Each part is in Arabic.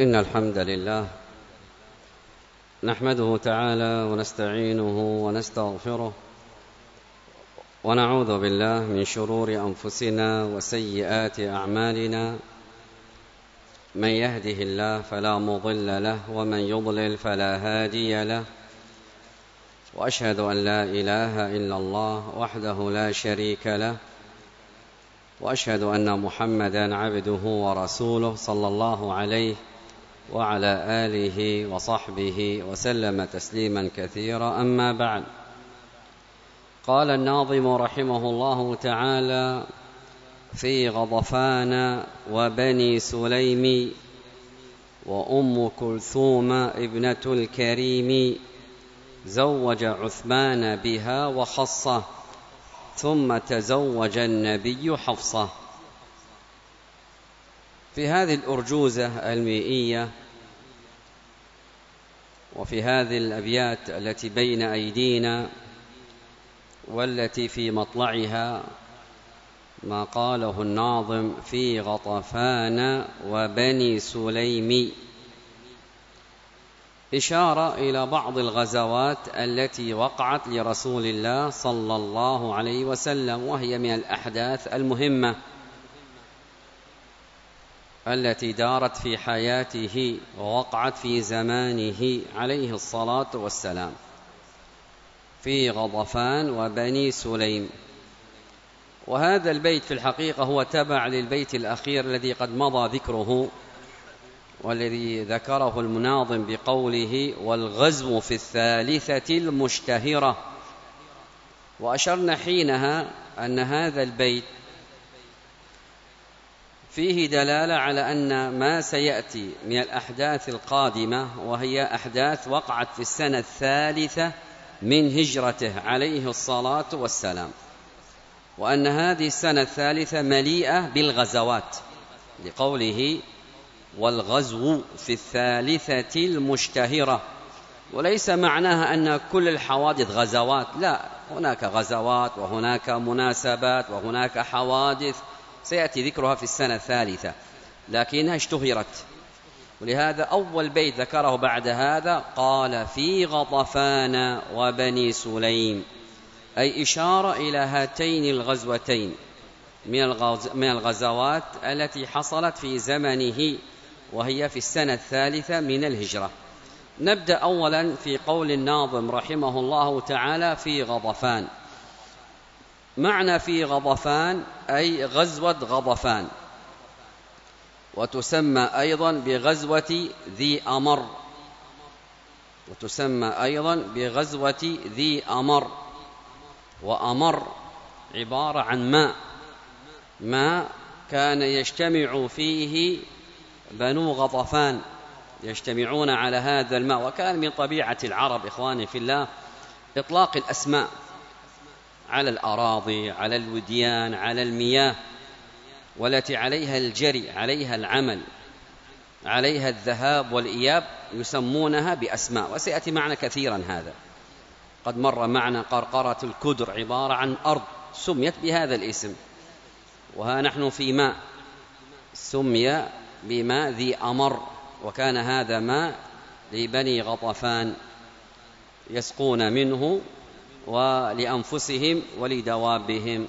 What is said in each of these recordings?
إن الحمد لله نحمده تعالى ونستعينه ونستغفره ونعوذ بالله من شرور أنفسنا وسيئات أعمالنا. من يهده الله فلا مضل له ومن يضلل فلا هادي له، وأشهد أن لا إله إلا الله وحده لا شريك له، وأشهد أن محمدًا عبده ورسوله صلى الله عليه وعلى آله وصحبه وسلم تسليما كثيرا. أما بعد، قال الناظم رحمه الله تعالى: في غضفان وبني سليم وأم كلثوم ابنة الكريم، زوج عثمان بها وخصه ثم تزوج النبي حفصة. في هذه الأرجوزة المئية وفي هذه الأبيات التي بين أيدينا والتي في مطلعها ما قاله الناظم: في غطفان وبني سليم، إشارة إلى بعض الغزوات التي وقعت لرسول الله صلى الله عليه وسلم، وهي من الأحداث المهمة التي دارت في حياته ووقعت في زمانه عليه الصلاة والسلام. في غضفان وبني سليم، وهذا البيت في الحقيقة هو تبع للبيت الأخير الذي قد مضى ذكره، والذي ذكره المناظم بقوله: والغزو في الثالثة المشتهرة. وأشرنا حينها أن هذا البيت فيه دلالة على أن ما سيأتي من الأحداث القادمة، وهي أحداث وقعت في السنة الثالثة من هجرته عليه الصلاة والسلام، وأن هذه السنة الثالثة مليئة بالغزوات، لقوله: والغزو في الثالثة المشتهرة. وليس معناها أن كل الحوادث غزوات، لا، هناك غزوات وهناك مناسبات وهناك حوادث سيأتي ذكرها في السنة الثالثة، لكنها اشتهرت. ولهذا أول بيت ذكره بعد هذا قال: في غطفان وبني سليم، أي إشارة إلى هاتين الغزوتين من الغزوات التي حصلت في زمنه، وهي في السنة الثالثة من الهجرة. نبدأ أولا في قول الناظم رحمه الله تعالى: في غضفان. معنى في غضفان أي غزوة غضفان، وتسمى أيضا بغزوة ذي أمر، وأمر عبارة عن ماء كان يجتمع فيه بنو غضفان، يجتمعون على هذا الماء. وكان من طبيعة العرب إخواني في الله إطلاق الأسماء على الأراضي، على الوديان، على المياه، والتي عليها الجري، عليها العمل، عليها الذهاب والإياب، يسمونها بأسماء. وسيأتي معنا كثيرا هذا. قد مر معنا قرقرة الكدر، عبارة عن أرض سميت بهذا الاسم، وها نحن في ماء سمي بماء ذي أمر، وكان هذا ماء لبني غطفان يسقون منه ولأنفسهم ولدوابهم.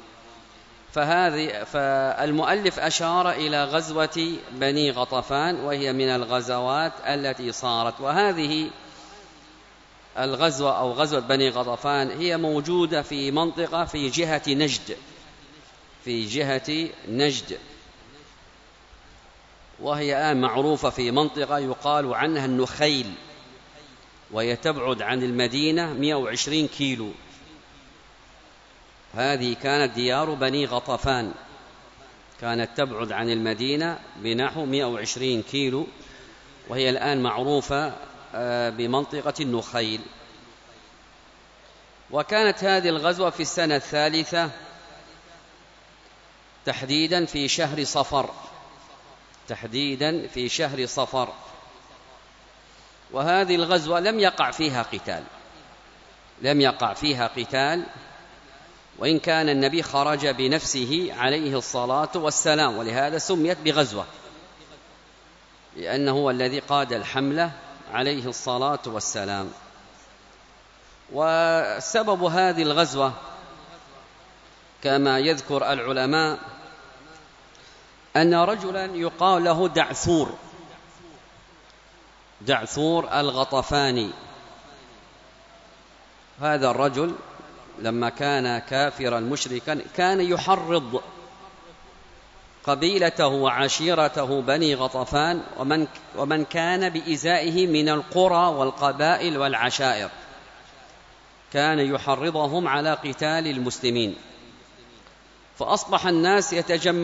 فالمؤلف أشار إلى غزوة بني غطفان، وهي من الغزوات التي صارت. وهذه الغزوة أو غزوة بني غطفان هي موجودة في منطقة في جهة نجد، وهي الآن معروفة في منطقة يقال عنها النخيل، وهي تبعد عن المدينة 120 كيلو. هذه كانت ديار بني غطفان، كانت تبعد عن المدينة بنحو 120 كيلو، وهي الآن معروفة بمنطقة النخيل. وكانت هذه الغزوة في السنة الثالثة تحديدا في شهر صفر. وهذه الغزوة لم يقع فيها قتال، وإن كان النبي خرج بنفسه عليه الصلاة والسلام، ولهذا سميت بغزوة. لأنه هو الذي قاد الحملة عليه الصلاة والسلام. وسبب هذه الغزوة كما يذكر العلماء أن رجلا يقال له دعثور الغطفاني. هذا الرجل لما كان كافرا مشركا كان يحرض قبيلته وعشيرته بني غطفان ومن كان بإزائه من القرى والقبائل والعشائر، كان يحرضهم على قتال المسلمين. فأصبح الناس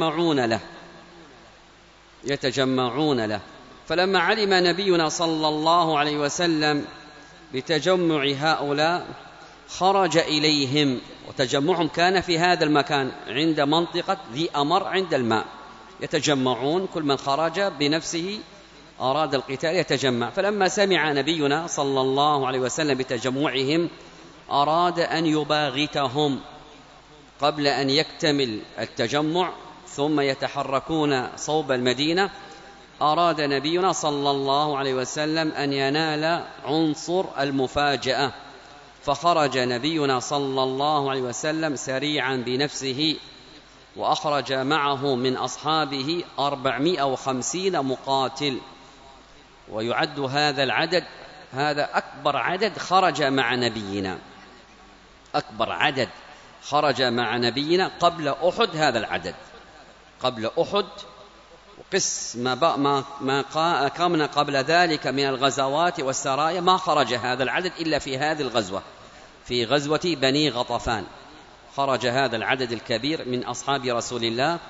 يتجمعون له. فلما علم نبينا صلى الله عليه وسلم بتجمع هؤلاء خرج إليهم، وتجمعهم كان في هذا المكان عند منطقة ذي أمر عند الماء، يتجمعون، كل من خرج بنفسه أراد القتال يتجمع. فلما سمع نبينا صلى الله عليه وسلم بتجمعهم أراد أن يباغتهم قبل أن يكتمل التجمع ثم يتحركون صوب المدينة. أراد نبينا صلى الله عليه وسلم أن ينال عنصر المفاجأة، فخرج نبينا صلى الله عليه وسلم سريعا بنفسه، وأخرج معه من أصحابه 450 مقاتل. ويعد هذا العدد هذا أكبر عدد خرج مع نبينا، أكبر عدد خرج مع نبينا قبل أحد. هذا العدد قبل أحد، وقس ما قامنا قبل ذلك من الغزوات والسرايا ما خرج هذا العدد إلا في هذه الغزوة، في غزوة بني غطفان خرج هذا العدد الكبير من أصحاب رسول الله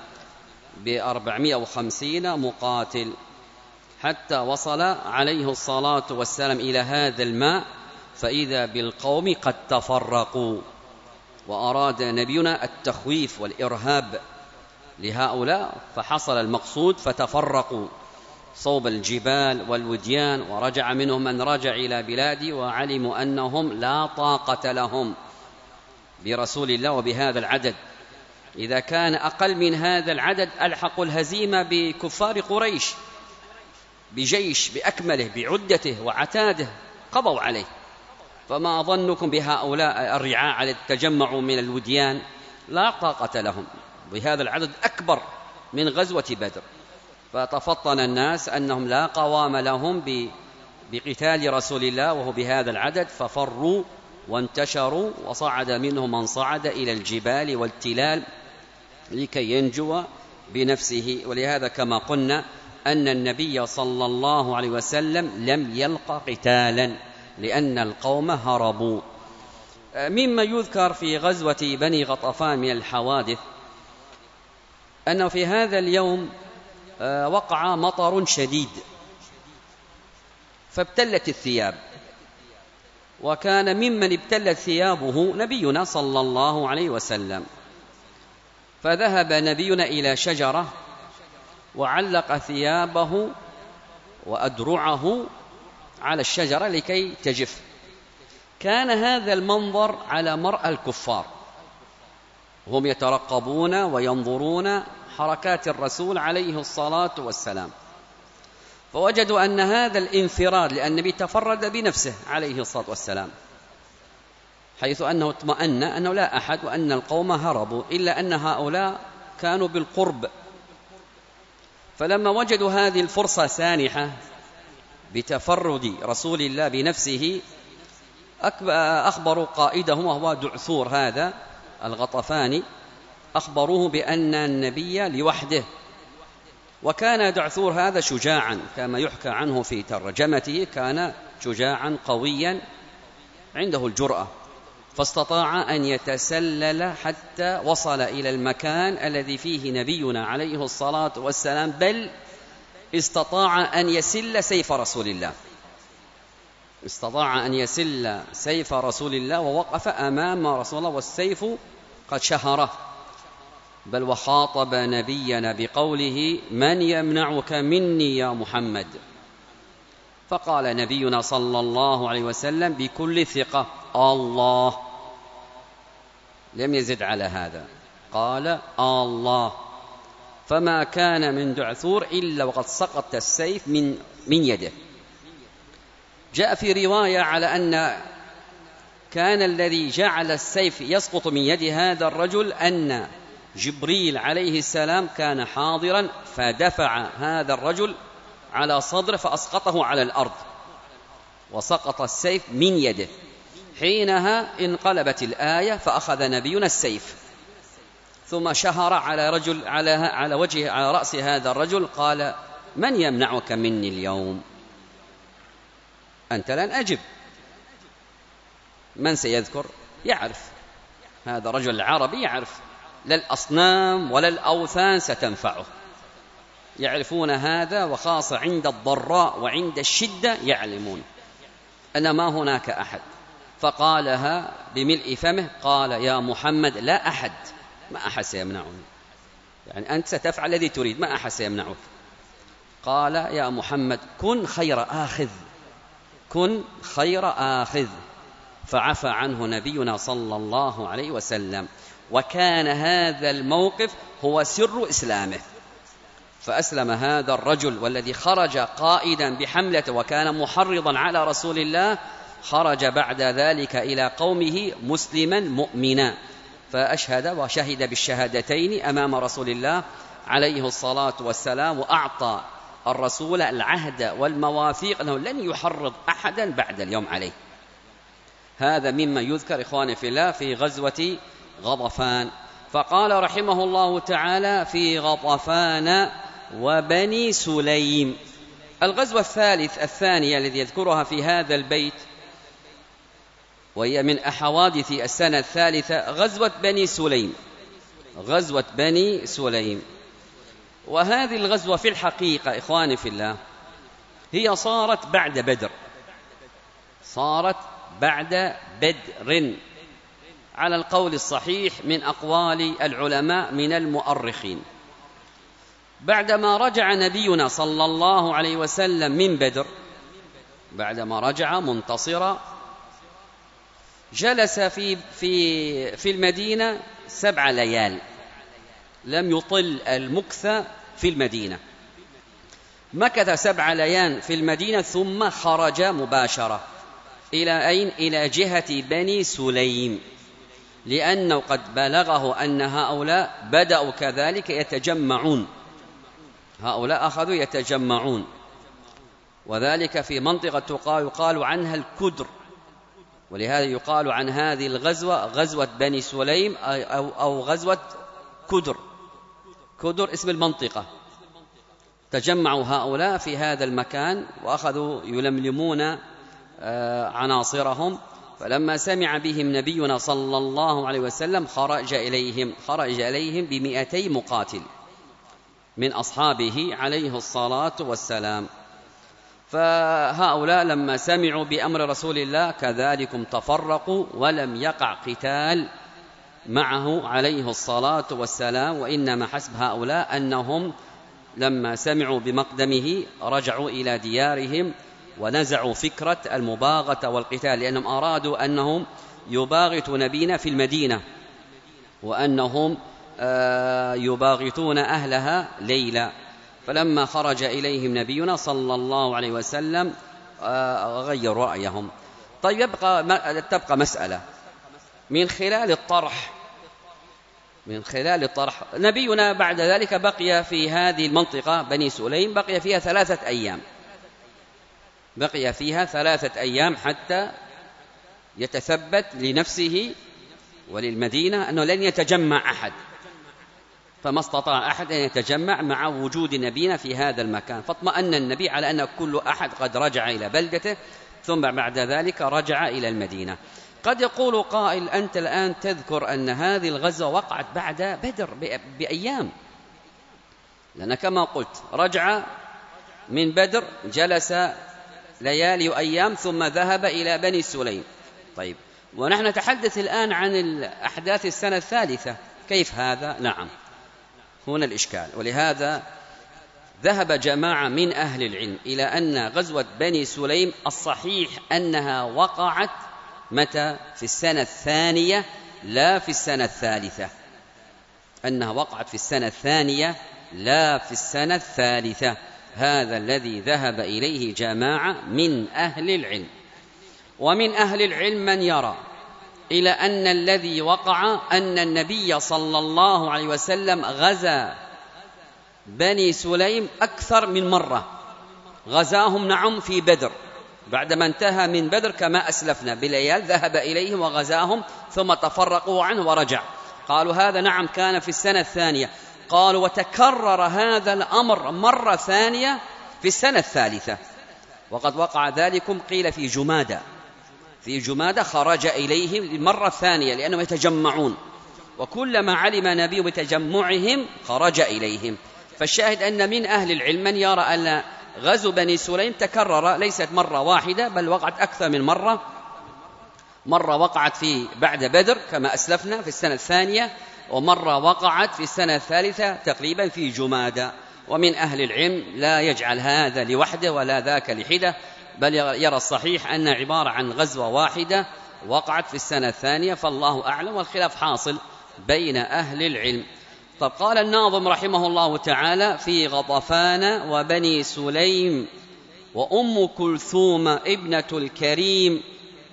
450 مقاتل، حتى وصل عليه الصلاة والسلام إلى هذا الماء فإذا بالقوم قد تفرقوا. وأراد نبينا التخويف والإرهاب لهؤلاء، فحصل المقصود فتفرقوا صوب الجبال والوديان، ورجع منهم من رجع إلى بلاده وعلموا أنهم لا طاقة لهم برسول الله وبهذا العدد. إذا كان أقل من هذا العدد ألحقوا الهزيمة بكفار قريش بجيش بأكمله بعدته وعتاده، قضوا عليه. فما ظنكم بهؤلاء الرعاع على التجمع من الوديان؟ لا طاقة لهم بهذا العدد أكبر من غزوة بدر. فتفطن الناس أنهم لا قوام لهم بقتال رسول الله وهو بهذا العدد، ففروا وانتشروا، وصعد منهم من صعد إلى الجبال والتلال لكي ينجو بنفسه. ولهذا كما قلنا أن النبي صلى الله عليه وسلم لم يلق قتالا لأن القوم هربوا. مما يذكر في غزوة بني غطفان من الحوادث أنه في هذا اليوم وقع مطر شديد فابتلت الثياب، وكان ممن ابتلت ثيابه نبينا صلى الله عليه وسلم. فذهب نبينا إلى شجرة وعلق ثيابه وأدرعه على الشجرة لكي تجف. كان هذا المنظر على مرأى الكفار، هم يترقبون وينظرون حركات الرسول عليه الصلاة والسلام، فوجدوا أن هذا الانفراد، لأن النبي تفرد بنفسه عليه الصلاة والسلام، حيث أنه اطمأن أنه لا أحد وأن القوم هربوا، إلا أن هؤلاء كانوا بالقرب. فلما وجدوا هذه الفرصة سانحة بتفرد رسول الله بنفسه أخبروا قائدهم وهو دعثور هذا الغطفاني، أخبروه بأن النبي لوحده. وكان دعثور هذا شجاعا كما يحكى عنه في ترجمته، كان شجاعا قويا عنده الجرأة، فاستطاع أن يتسلل حتى وصل إلى المكان الذي فيه نبينا عليه الصلاة والسلام، بل استطاع أن يسل سيف رسول الله، استطاع أن يسل سيف رسول الله ووقف أمام رسول الله والسيف قد شهره، بل وخاطب نبينا بقوله: من يمنعك مني يا محمد؟ فقال نبينا صلى الله عليه وسلم بكل ثقة: الله. لم يزد على هذا، قال الله. فما كان من دعثور إلا وقد سقط السيف من يده. جاء في رواية على أن كان الذي جعل السيف يسقط من يد هذا الرجل أن جبريل عليه السلام كان حاضرا فدفع هذا الرجل على صدره فأسقطه على الأرض وسقط السيف من يده. حينها انقلبت الآية فأخذ نبينا السيف ثم شهر على رجل على وجه على رأس هذا الرجل قال: من يمنعك مني اليوم؟ أنت لن أجب. من سيذكر؟ يعرف هذا رجل العربي، يعرف لا الأصنام ولا الأوثان ستنفعه، يعرفون هذا، وخاصة عند الضراء وعند الشدة يعلمون أن ما هناك أحد. فقالها بملء فمه، قال: يا محمد لا أحد، ما أحد سيمنعني، يعني أنت ستفعل الذي تريد، ما أحد سيمنعك. قال: يا محمد كن خير آخذ، كن خير آخذ. فعفى عنه نبينا صلى الله عليه وسلم، وكان هذا الموقف هو سر إسلامه. فأسلم هذا الرجل، والذي خرج قائدا بحملته وكان محرضا على رسول الله، خرج بعد ذلك إلى قومه مسلما مؤمنا، فأشهد وشهد بالشهادتين أمام رسول الله عليه الصلاة والسلام، وأعطى الرسول العهد والمواثيق أنه لن يحرض أحدا بعد اليوم عليه. هذا مما يذكر إخواني في الله في غزوة غطفان. فقال رحمه الله تعالى: في غطفان وبني سليم. الغزوة الثانية الذي يذكرها في هذا البيت، وهي من أحوادث السنة الثالثة، غزوة بني سليم. غزوة بني سليم. وهذه الغزوة في الحقيقة إخواني في الله هي صارت بعد بدر، صارت بعد بدر على القول الصحيح من أقوال العلماء من المؤرخين. بعدما رجع نبينا صلى الله عليه وسلم من بدر، بعدما رجع منتصرا، جلس في المدينة 7 ليال، لم يطل المكث في المدينة، مكث 7 ليال في المدينة ثم خرج مباشرة إلى أين؟ إلى جهة بني سليم، لأنه قد بلغه أن هؤلاء بدأوا كذلك يتجمعون، هؤلاء أخذوا يتجمعون، وذلك في منطقة يقال عنها الكدر، ولهذا يقال عن هذه الغزوة غزوة بني سليم أو غزوة كدر. كدر اسم المنطقة. تجمعوا هؤلاء في هذا المكان وأخذوا يلملمون عناصرهم. فلما سمع بهم نبينا صلى الله عليه وسلم خرج إليهم ب200 مقاتل من أصحابه عليه الصلاة والسلام. فهؤلاء لما سمعوا بأمر رسول الله كذلكم تفرقوا، ولم يقع قتال معه عليه الصلاة والسلام، وإنما حسب هؤلاء أنهم لما سمعوا بمقدمه رجعوا إلى ديارهم ونزعوا فكرة المباغة والقتال، لأنهم أرادوا أنهم يباغتوا نبينا في المدينة، وأنهم يباغتون أهلها ليلا. فلما خرج إليهم نبينا صلى الله عليه وسلم غيروا رأيهم. طيب تبقى مسألة من خلال الطرح نبينا بعد ذلك بقي في هذه المنطقة بني سليم، بقي فيها 3 أيام، بقي فيها 3 أيام حتى يتثبت لنفسه وللمدينة أنه لن يتجمع أحد، فما استطاع أحد أن يتجمع مع وجود نبينا في هذا المكان. فاطمأن النبي على أن كل أحد قد رجع إلى بلدته، ثم بعد ذلك رجع إلى المدينة. قد يقول قائل: أنت الآن تذكر أن هذه الغزوة وقعت بعد بدر بأيام، لأن كما قلت رجع من بدر، جلس ليالي وأيام، ثم ذهب إلى بني سليم. طيب، ونحن نتحدث الآن عن الأحداث السنة الثالثة، كيف هذا؟ نعم، هنا الإشكال. ولهذا ذهب جماعة من أهل العلم إلى أن غزوة بني سليم الصحيح أنها وقعت متى؟ في السنة الثانية لا في السنة الثالثة، أنها وقعت في السنة الثانية لا في السنة الثالثة. هذا الذي ذهب إليه جماعة من أهل العلم. ومن أهل العلم من يرى إلى أن الذي وقع أن النبي صلى الله عليه وسلم غزا بني سليم أكثر من مرة، غزاهم نعم في بدر، بعدما انتهى من بدر كما أسلفنا بليال ذهب إليهم وغزاهم ثم تفرقوا عنه ورجع. قالوا هذا نعم كان في السنة الثانية. قالوا وتكرر هذا الأمر مرة ثانية في السنة الثالثة، وقد وقع ذلكم قيل في جمادة خرج إليهم المرة الثانية لأنهم يتجمعون، وكلما علم نبي بتجمعهم خرج إليهم. فالشاهد أن من أهل العلم من يرى أن غزو بني سليم تكرر، ليست مرة واحدة بل وقعت أكثر من مرة. مرة وقعت في بعد بدر كما أسلفنا في السنة الثانية، ومرة وقعت في السنة الثالثة تقريبا في جمادة. ومن أهل العلم لا يجعل هذا لوحده ولا ذاك لحدة، بل يرى الصحيح أن عبارة عن غزوة واحدة وقعت في السنة الثانية، فالله أعلم، والخلاف حاصل بين أهل العلم. طب قال الناظم رحمه الله تعالى في غطفان وبني سليم وأم كلثوم ابنة الكريم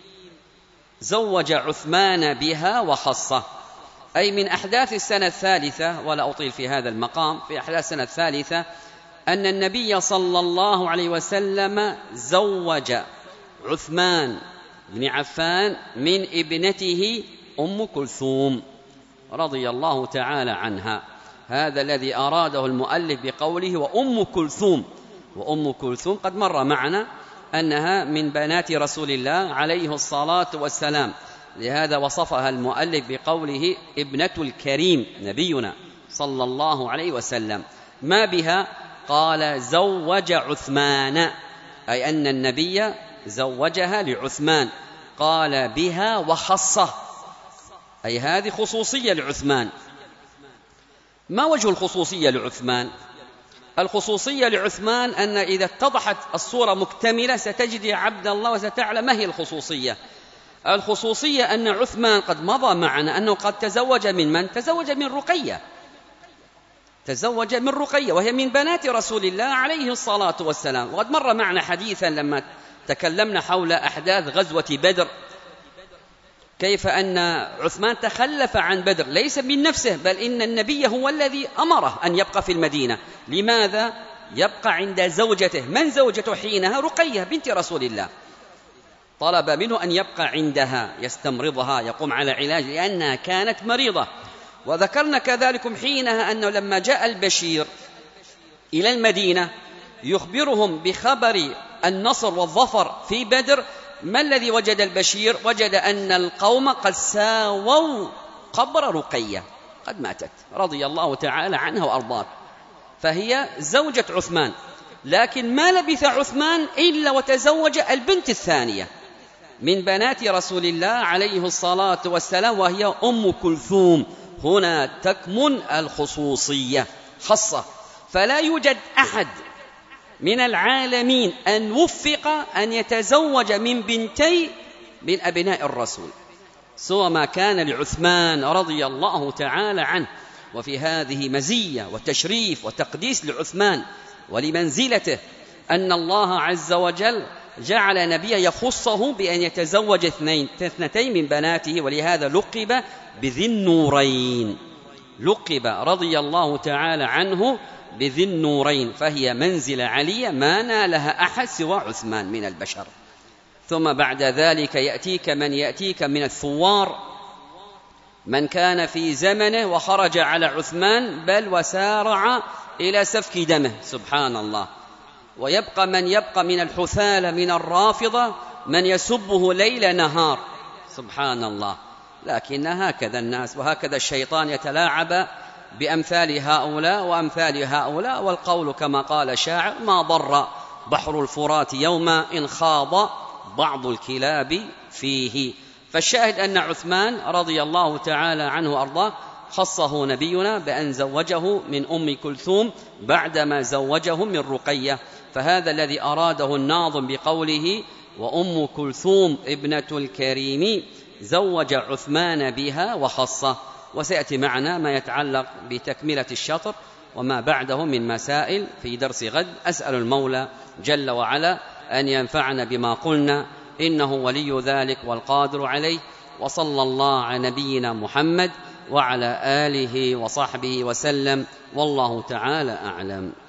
زوج عثمان بها وخصه، أي من أحداث السنة الثالثة، ولا أطيل في هذا المقام، في أحداث السنة الثالثة أن النبي صلى الله عليه وسلم زوج عثمان بن عفان من ابنته أم كلثوم رضي الله تعالى عنها. هذا الذي أراده المؤلف بقوله وأم كلثوم. وأم كلثوم قد مر معنا أنها من بنات رسول الله عليه الصلاة والسلام، لهذا وصفها المؤلف بقوله ابنة الكريم نبينا صلى الله عليه وسلم. ما بها؟ قال زوج عثمان، أي أن النبي زوجها لعثمان. قال بها وخصه، أي هذه خصوصية لعثمان. ما وجه الخصوصية لعثمان؟ الخصوصية لعثمان أن إذا اتضحت الصورة مكتملة ستجد يا عبد الله وستعلم ما هي الخصوصية. الخصوصية أن عثمان قد مضى معنا أنه قد تزوج من من؟ تزوج من رقية، تزوج من رقية وهي من بنات رسول الله عليه الصلاة والسلام. وقد مر معنا حديثا لما تكلمنا حول أحداث غزوة بدر، كيف أن عثمان تخلف عن بدر ليس من نفسه، بل إن النبي هو الذي أمره أن يبقى في المدينة. لماذا؟ يبقى عند زوجته. من زوجته حينها؟ رقية بنت رسول الله. طلب منه أن يبقى عندها يستمرضها، يقوم على علاج، لأنها كانت مريضة. وذكرنا كذلكم حينها أنه لما جاء البشير إلى المدينة يخبرهم بخبر النصر والظفر في بدر، ما الذي وجد البشير؟ وجد أن القوم قد ساووا قبر رقية، قد ماتت رضي الله تعالى عنها وأرضاها، فهي زوجة عثمان. لكن ما لبث عثمان إلا وتزوج البنت الثانية من بنات رسول الله عليه الصلاة والسلام، وهي أم كلثوم. هنا تكمن الخصوصية خاصة، فلا يوجد أحد من العالمين أن وفق أن يتزوج من بنتي من أبناء الرسول سوى ما كان لعثمان رضي الله تعالى عنه. وفي هذه مزية وتشريف وتقديس لعثمان ولمنزلته، أن الله عز وجل جعل نبيه يخصه بأن يتزوج اثنتين من بناته، ولهذا لقب بذي النورين، لقب رضي الله تعالى عنه بذي النورين، فهي منزلة علية ما نالها أحد سوى عثمان من البشر. ثم بعد ذلك يأتيك من يأتيك من الثوار، من كان في زمنه وخرج على عثمان بل وسارع إلى سفك دمه، سبحان الله. ويبقى من يبقى من الحثالة من الرافضة من يسبه ليل نهار، سبحان الله. لكن هكذا الناس وهكذا الشيطان يتلاعب بأمثال هؤلاء وأمثال هؤلاء. والقول كما قال شاعر: ما ضر بحر الفرات يوما إن خاض بعض الكلاب فيه. فالشاهد أن عثمان رضي الله تعالى عنه وأرضاه خصه نبينا بأن زوجه من أم كلثوم بعدما زوجه من رقية. فهذا الذي أراده الناظم بقوله وأم كلثوم ابنة الكريم زوج عثمان بها وخصه. وسيأتي معنا ما يتعلق بتكملة الشطر، وما بعده من مسائل في درس غد. أسأل المولى جل وعلا أن ينفعنا بما قلنا، إنه ولي ذلك والقادر عليه. وصلى الله على نبينا محمد وعلى آله وصحبه وسلم، والله تعالى أعلم.